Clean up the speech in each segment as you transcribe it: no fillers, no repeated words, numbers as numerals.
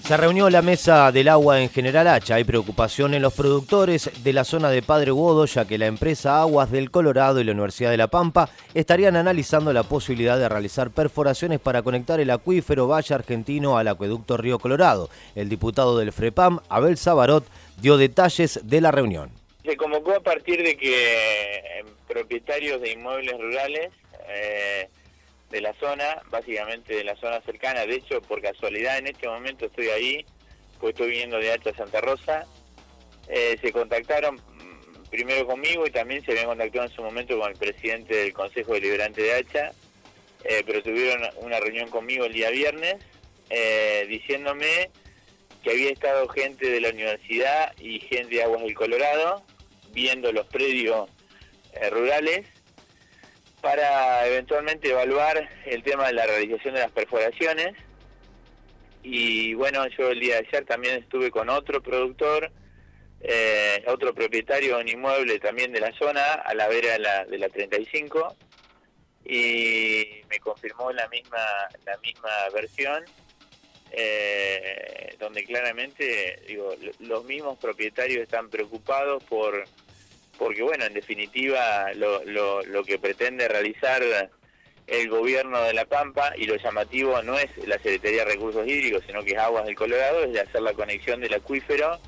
Se reunió la mesa del agua en General Hacha. Hay preocupación en los productores de la zona de Padre Bodo, ya que la empresa Aguas del Colorado y la Universidad de La Pampa estarían analizando la posibilidad de realizar perforaciones para conectar el acuífero Valle Argentino al acueducto Río Colorado. El diputado del FREPAM, Abel Sabarot, dio detalles de la reunión. Se convocó a partir de que propietarios de inmuebles rurales de la zona, básicamente de la zona cercana, de hecho por casualidad en este momento estoy ahí, pues estoy viniendo de Hacha a Santa Rosa, se contactaron primero conmigo y también se habían contactado en su momento con el presidente del Consejo Deliberante de Hacha, pero tuvieron una reunión conmigo el día viernes diciéndome que había estado gente de la universidad y gente de Aguas del Colorado viendo los predios rurales para eventualmente evaluar el tema de la realización de las perforaciones. Y bueno, yo el día de ayer también estuve con otro productor, otro propietario de un inmueble también de la zona, a la vera de la 35, y me confirmó la misma versión, donde claramente los mismos propietarios están preocupados porque bueno, en definitiva lo que pretende realizar el gobierno de La Pampa, y lo llamativo no es la Secretaría de Recursos Hídricos, sino que es Aguas del Colorado, es de hacer la conexión del acuífero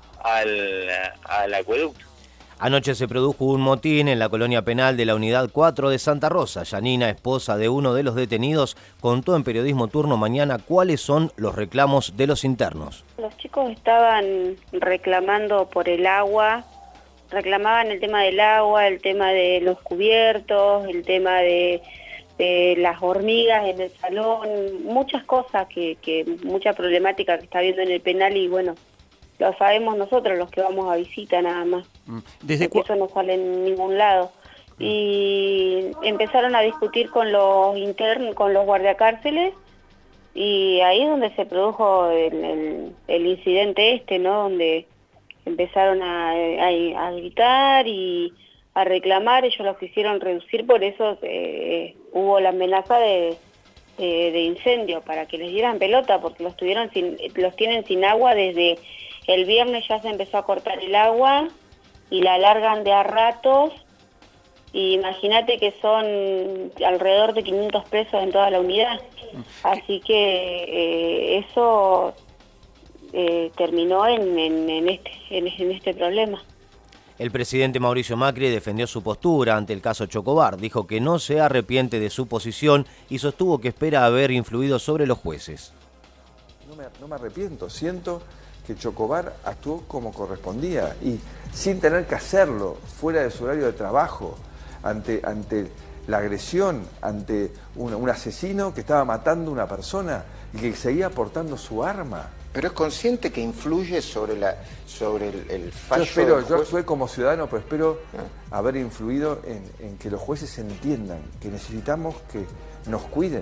al acueducto. Anoche se produjo un motín en la colonia penal de la Unidad 4 de Santa Rosa. Yanina, esposa de uno de los detenidos, contó en Periodismo Turno Mañana cuáles son los reclamos de los internos. Los chicos estaban reclamando por el agua, reclamaban el tema del agua, el tema de los cubiertos, el tema de las hormigas en el salón, muchas cosas, mucha problemática que está habiendo en el penal, y bueno, lo sabemos nosotros los que vamos a visita nada más. Porque eso no sale en ningún lado. Y empezaron a discutir con los internos, con los guardiacárceles, y ahí es donde se produjo el incidente ¿no? Donde empezaron a gritar y a reclamar. Ellos los quisieron reducir, por eso hubo la amenaza de incendio, para que les dieran pelota, porque los tienen sin agua desde el viernes. Ya se empezó a cortar el agua y la alargan de a ratos, y imagínate que son alrededor de 500 pesos en toda la unidad, así que eso terminó en este problema. El presidente Mauricio Macri defendió su postura ante el caso Chocobar. Dijo que no se arrepiente de su posición y sostuvo que espera haber influido sobre los jueces. No me arrepiento, siento que Chocobar actuó como correspondía y sin tener que hacerlo, fuera de su horario de trabajo, ante la agresión, ante un asesino que estaba matando a una persona y que seguía portando su arma. Pero es consciente que influye sobre el fallo. Yo actué como ciudadano, pero espero haber influido en que los jueces entiendan que necesitamos que nos cuiden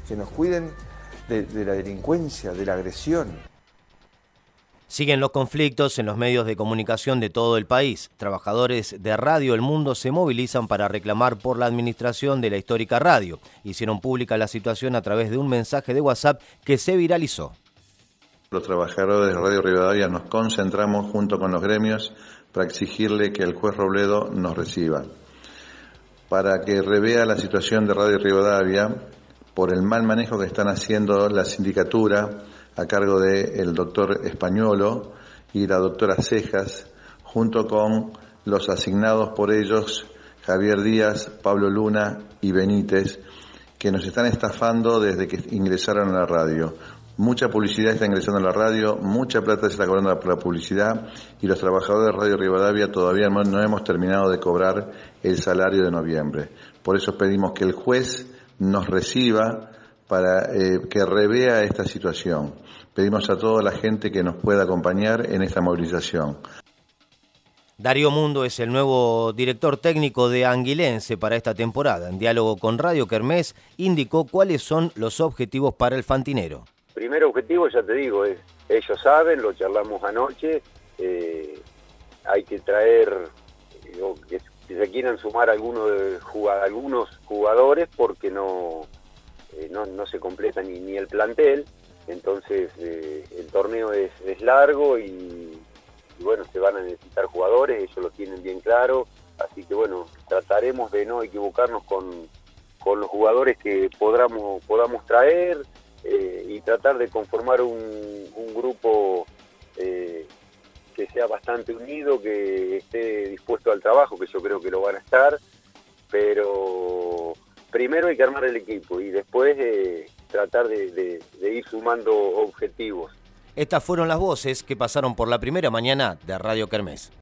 de la delincuencia, de la agresión. Siguen los conflictos en los medios de comunicación de todo el país. Trabajadores de Radio El Mundo se movilizan para reclamar por la administración de la histórica radio. Hicieron pública la situación a través de un mensaje de WhatsApp que se viralizó. Los trabajadores de Radio Rivadavia nos concentramos junto con los gremios para exigirle que el juez Robledo nos reciba, para que revea la situación de Radio Rivadavia por el mal manejo que están haciendo la sindicatura a cargo del doctor Españolo y la doctora Cejas, junto con los asignados por ellos, Javier Díaz, Pablo Luna y Benítez, que nos están estafando desde que ingresaron a la radio. Mucha publicidad está ingresando a la radio, mucha plata se está cobrando por la publicidad, y los trabajadores de Radio Rivadavia todavía no hemos terminado de cobrar el salario de noviembre. Por eso pedimos que el juez nos reciba para que revea esta situación. Pedimos a toda la gente que nos pueda acompañar en esta movilización. Darío Mundo es el nuevo director técnico de Anguilense para esta temporada. En diálogo con Radio Kermés, indicó cuáles son los objetivos para el fantinero. Primer objetivo, ya te digo, es ellos saben, lo charlamos anoche, hay que traer, que se quieran sumar algunos jugadores porque no se completa ni el plantel. Entonces el torneo es largo y bueno, se van a necesitar jugadores, ellos lo tienen bien claro, así que bueno, trataremos de no equivocarnos con los jugadores que podamos traer y tratar de conformar un grupo que sea bastante unido, que esté dispuesto al trabajo, que yo creo que lo van a estar, pero primero hay que armar el equipo y después tratar de ir sumando objetivos. Estas fueron las voces que pasaron por la primera mañana de Radio Kermés.